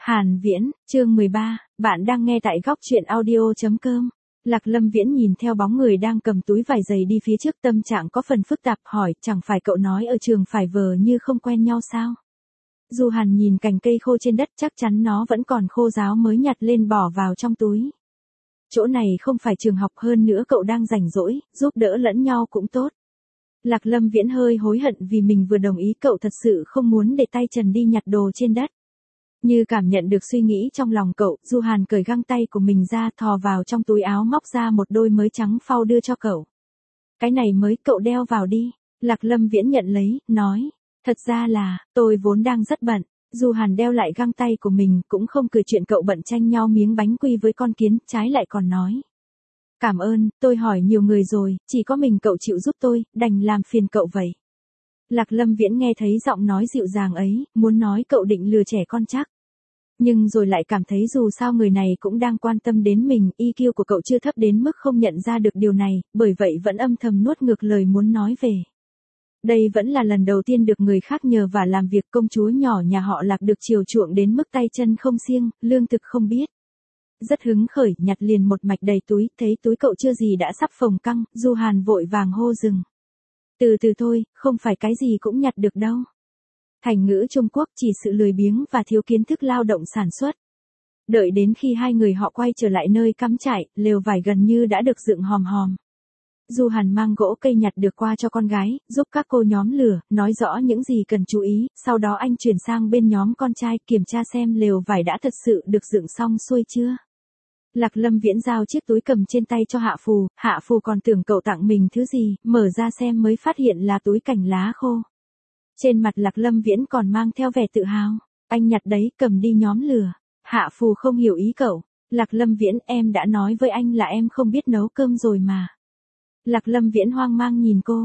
Hàn Viễn, chương 13, bạn đang nghe tại góc truyện audio.com. Lạc Lâm Viễn nhìn theo bóng người đang cầm túi vải giày đi phía trước, tâm trạng có phần phức tạp, hỏi, chẳng phải cậu nói ở trường phải vờ như không quen nhau sao? Du Hàn nhìn cành cây khô trên đất, chắc chắn nó vẫn còn khô ráo mới nhặt lên bỏ vào trong túi. Chỗ này không phải trường học, hơn nữa cậu đang rảnh rỗi, giúp đỡ lẫn nhau cũng tốt. Lạc Lâm Viễn hơi hối hận vì mình vừa đồng ý, cậu thật sự không muốn để tay trần đi nhặt đồ trên đất. Như cảm nhận được suy nghĩ trong lòng cậu, Du Hàn cởi găng tay của mình ra, thò vào trong túi áo móc ra một đôi mới trắng phau đưa cho cậu. Cái này mới, cậu đeo vào đi. Lạc Lâm Viễn nhận lấy, nói, thật ra là, tôi vốn đang rất bận. Du Hàn đeo lại găng tay của mình, cũng không cười chuyện cậu bận tranh nhau miếng bánh quy với con kiến, trái lại còn nói. Cảm ơn, tôi hỏi nhiều người rồi, chỉ có mình cậu chịu giúp tôi, đành làm phiền cậu vậy. Lạc Lâm Viễn nghe thấy giọng nói dịu dàng ấy, muốn nói cậu định lừa trẻ con chắc. Nhưng rồi lại cảm thấy dù sao người này cũng đang quan tâm đến mình, EQ của cậu chưa thấp đến mức không nhận ra được điều này, bởi vậy vẫn âm thầm nuốt ngược lời muốn nói về. Đây vẫn là lần đầu tiên được người khác nhờ vả làm việc, công chúa nhỏ nhà họ Lạc được chiều chuộng đến mức tay chân không siêng, lương thực không biết. Rất hứng khởi, nhặt liền một mạch đầy túi, thấy túi cậu chưa gì đã sắp phồng căng, Du Hàn vội vàng hô dừng. Từ từ thôi, không phải cái gì cũng nhặt được đâu. Thành ngữ Trung Quốc chỉ sự lười biếng và thiếu kiến thức lao động sản xuất. Đợi đến khi hai người họ quay trở lại nơi cắm trại, lều vải gần như đã được dựng hòm hòm. Du Hàn mang gỗ cây nhặt được qua cho con gái, giúp các cô nhóm lửa, nói rõ những gì cần chú ý, sau đó anh chuyển sang bên nhóm con trai, kiểm tra xem lều vải đã thật sự được dựng xong xuôi chưa. Lạc Lâm Viễn giao chiếc túi cầm trên tay cho Hạ Phù còn tưởng cậu tặng mình thứ gì, mở ra xem mới phát hiện là túi cành lá khô. Trên mặt Lạc Lâm Viễn còn mang theo vẻ tự hào, anh nhặt đấy, cầm đi nhóm lửa. Hạ Phù không hiểu ý cậu. Lạc Lâm Viễn, em đã nói với anh là em không biết nấu cơm rồi mà. Lạc Lâm Viễn hoang mang nhìn cô.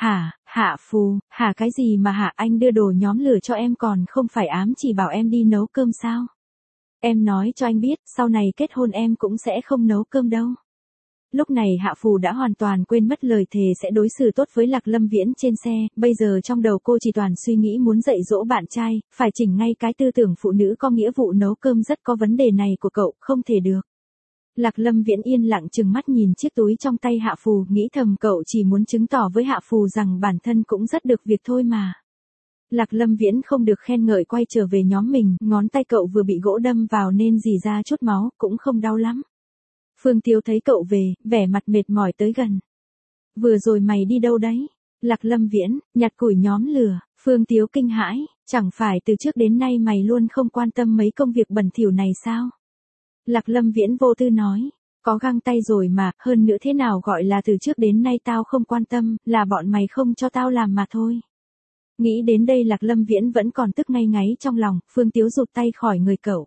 Hạ Phù, hả cái gì mà hả, anh đưa đồ nhóm lửa cho em còn không phải ám chỉ bảo em đi nấu cơm sao? Em nói cho anh biết, sau này kết hôn em cũng sẽ không nấu cơm đâu. Lúc này Hạ Phù đã hoàn toàn quên mất lời thề sẽ đối xử tốt với Lạc Lâm Viễn trên xe, bây giờ trong đầu cô chỉ toàn suy nghĩ muốn dạy dỗ bạn trai, phải chỉnh ngay cái tư tưởng phụ nữ có nghĩa vụ nấu cơm rất có vấn đề này của cậu, không thể được. Lạc Lâm Viễn yên lặng trừng mắt nhìn chiếc túi trong tay Hạ Phù, nghĩ thầm cậu chỉ muốn chứng tỏ với Hạ Phù rằng bản thân cũng rất được việc thôi mà. Lạc Lâm Viễn không được khen ngợi quay trở về nhóm mình, ngón tay cậu vừa bị gỗ đâm vào nên rỉ ra chút máu, cũng không đau lắm. Phương Tiếu thấy cậu về, vẻ mặt mệt mỏi tới gần. Vừa rồi mày đi đâu đấy? Lạc Lâm Viễn, nhặt củi nhóm lửa. Phương Tiếu kinh hãi, chẳng phải từ trước đến nay mày luôn không quan tâm mấy công việc bẩn thỉu này sao? Lạc Lâm Viễn vô tư nói, có găng tay rồi mà, hơn nữa thế nào gọi là từ trước đến nay tao không quan tâm, là bọn mày không cho tao làm mà thôi. Nghĩ đến đây Lạc Lâm Viễn vẫn còn tức ngây ngáy trong lòng, Phương Tiếu rụt tay khỏi người cậu.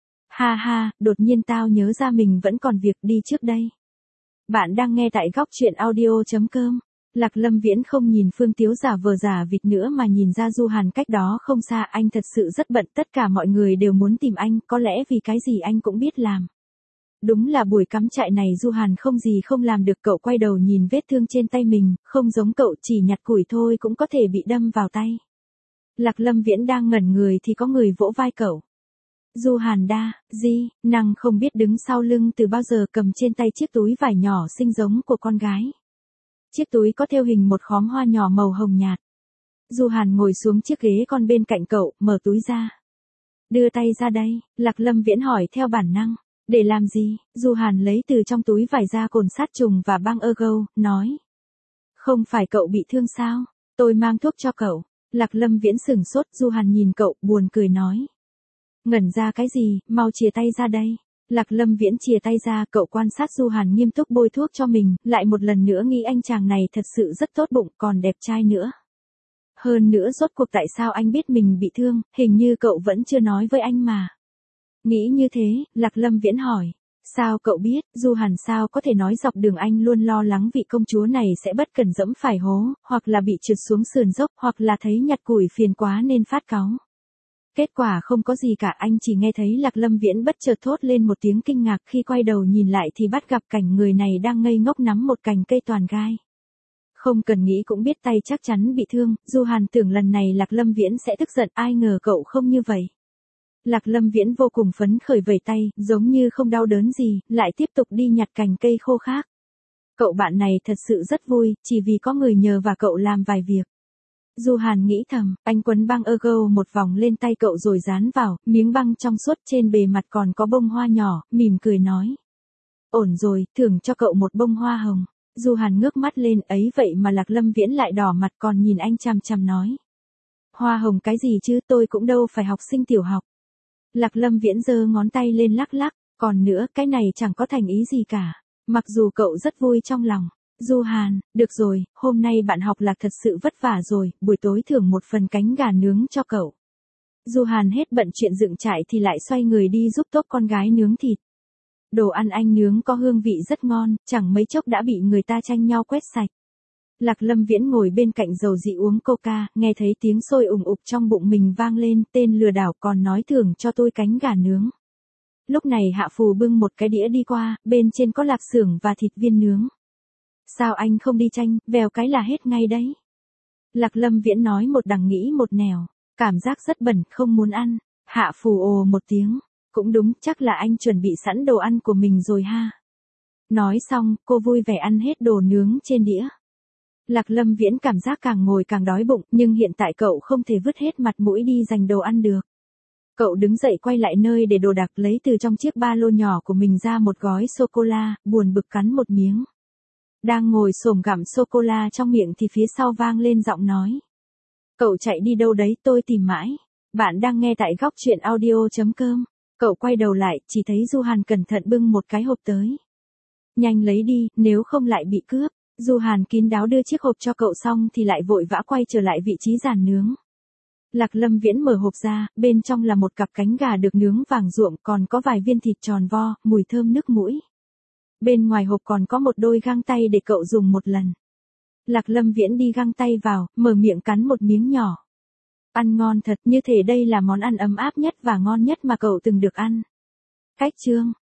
Ha, đột nhiên tao nhớ ra mình vẫn còn việc, đi trước đây. Bạn đang nghe tại góc truyện audio.com. Lạc Lâm Viễn không nhìn Phương Tiếu giả vờ giả vịt nữa mà nhìn ra Du Hàn cách đó không xa, anh thật sự rất bận, tất cả mọi người đều muốn tìm anh, có lẽ vì cái gì anh cũng biết làm. Đúng là buổi cắm trại này Du Hàn không gì không làm được, cậu quay đầu nhìn vết thương trên tay mình, không giống cậu chỉ nhặt củi thôi cũng có thể bị đâm vào tay. Lạc Lâm Viễn đang ngẩn người thì có người vỗ vai cậu. Du Hàn nàng không biết đứng sau lưng từ bao giờ, cầm trên tay chiếc túi vải nhỏ xinh giống của con gái. Chiếc túi có thêu hình một khóm hoa nhỏ màu hồng nhạt. Du Hàn ngồi xuống chiếc ghế con bên cạnh cậu, mở túi ra. Đưa tay ra đây, Lạc Lâm Viễn hỏi theo bản năng. Để làm gì? Du Hàn lấy từ trong túi vải ra cồn sát trùng và băng ergo, nói. Không phải cậu bị thương sao? Tôi mang thuốc cho cậu. Lạc Lâm Viễn sửng sốt, Du Hàn nhìn cậu, buồn cười nói. Ngẩn ra cái gì, mau chìa tay ra đây. Lạc Lâm Viễn chìa tay ra, cậu quan sát Du Hàn nghiêm túc bôi thuốc cho mình, lại một lần nữa nghĩ anh chàng này thật sự rất tốt bụng, còn đẹp trai nữa. Hơn nữa rốt cuộc tại sao anh biết mình bị thương, hình như cậu vẫn chưa nói với anh mà. Nghĩ như thế, Lạc Lâm Viễn hỏi. Sao cậu biết? Du Hàn sao có thể nói, dọc đường anh luôn lo lắng vị công chúa này sẽ bất cẩn dẫm phải hố, hoặc là bị trượt xuống sườn dốc, hoặc là thấy nhặt củi phiền quá nên phát cáu. Kết quả không có gì cả, anh chỉ nghe thấy Lạc Lâm Viễn bất chợt thốt lên một tiếng kinh ngạc, khi quay đầu nhìn lại thì bắt gặp cảnh người này đang ngây ngốc nắm một cành cây toàn gai. Không cần nghĩ cũng biết tay chắc chắn bị thương, Du Hàn tưởng lần này Lạc Lâm Viễn sẽ tức giận, ai ngờ cậu không như vậy. Lạc Lâm Viễn vô cùng phấn khởi vẩy tay, giống như không đau đớn gì, lại tiếp tục đi nhặt cành cây khô khác. Cậu bạn này thật sự rất vui, chỉ vì có người nhờ và cậu làm vài việc. Du Hàn nghĩ thầm, anh quấn băng ergo một vòng lên tay cậu rồi dán vào, miếng băng trong suốt trên bề mặt còn có bông hoa nhỏ, mỉm cười nói. Ổn rồi, thưởng cho cậu một bông hoa hồng. Du Hàn ngước mắt lên, ấy vậy mà Lạc Lâm Viễn lại đỏ mặt còn nhìn anh chằm chằm nói. Hoa hồng cái gì chứ, tôi cũng đâu phải học sinh tiểu học. Lạc Lâm Viễn giơ ngón tay lên lắc lắc, còn nữa, cái này chẳng có thành ý gì cả. Mặc dù cậu rất vui trong lòng. Du Hàn, được rồi, hôm nay bạn học Lạc thật sự vất vả rồi, buổi tối thưởng một phần cánh gà nướng cho cậu. Du Hàn hết bận chuyện dựng trại thì lại xoay người đi giúp tốt con gái nướng thịt. Đồ ăn anh nướng có hương vị rất ngon, chẳng mấy chốc đã bị người ta tranh nhau quét sạch. Lạc Lâm Viễn ngồi bên cạnh dầu dị uống coca, nghe thấy tiếng sôi ùng ục trong bụng mình vang lên, tên lừa đảo còn nói thưởng cho tôi cánh gà nướng. Lúc này Hạ Phù bưng một cái đĩa đi qua, bên trên có lạp xưởng và thịt viên nướng. Sao anh không đi tranh, vèo cái là hết ngay đấy. Lạc Lâm Viễn nói một đằng nghĩ một nẻo, cảm giác rất bẩn, không muốn ăn. Hạ Phù ồ một tiếng, cũng đúng, chắc là anh chuẩn bị sẵn đồ ăn của mình rồi ha. Nói xong, cô vui vẻ ăn hết đồ nướng trên đĩa. Lạc Lâm Viễn cảm giác càng ngồi càng đói bụng, nhưng hiện tại cậu không thể vứt hết mặt mũi đi giành đồ ăn được. Cậu đứng dậy quay lại nơi để đồ đạc, lấy từ trong chiếc ba lô nhỏ của mình ra một gói sô-cô-la, buồn bực cắn một miếng. Đang ngồi xổm gặm sô-cô-la trong miệng thì phía sau vang lên giọng nói. Cậu chạy đi đâu đấy, tôi tìm mãi. Bạn đang nghe tại góc truyện audio.com. Cậu quay đầu lại, chỉ thấy Du Hàn cẩn thận bưng một cái hộp tới. Nhanh lấy đi, nếu không lại bị cướp. Du Hàn kín đáo đưa chiếc hộp cho cậu xong thì lại vội vã quay trở lại vị trí giàn nướng. Lạc Lâm Viễn mở hộp ra, bên trong là một cặp cánh gà được nướng vàng ruộm, còn có vài viên thịt tròn vo, mùi thơm nức mũi. Bên ngoài hộp còn có một đôi găng tay để cậu dùng một lần. Lạc Lâm Viễn đi găng tay vào, mở miệng cắn một miếng nhỏ. Ăn ngon thật, như thể đây là món ăn ấm áp nhất và ngon nhất mà cậu từng được ăn. Cách chương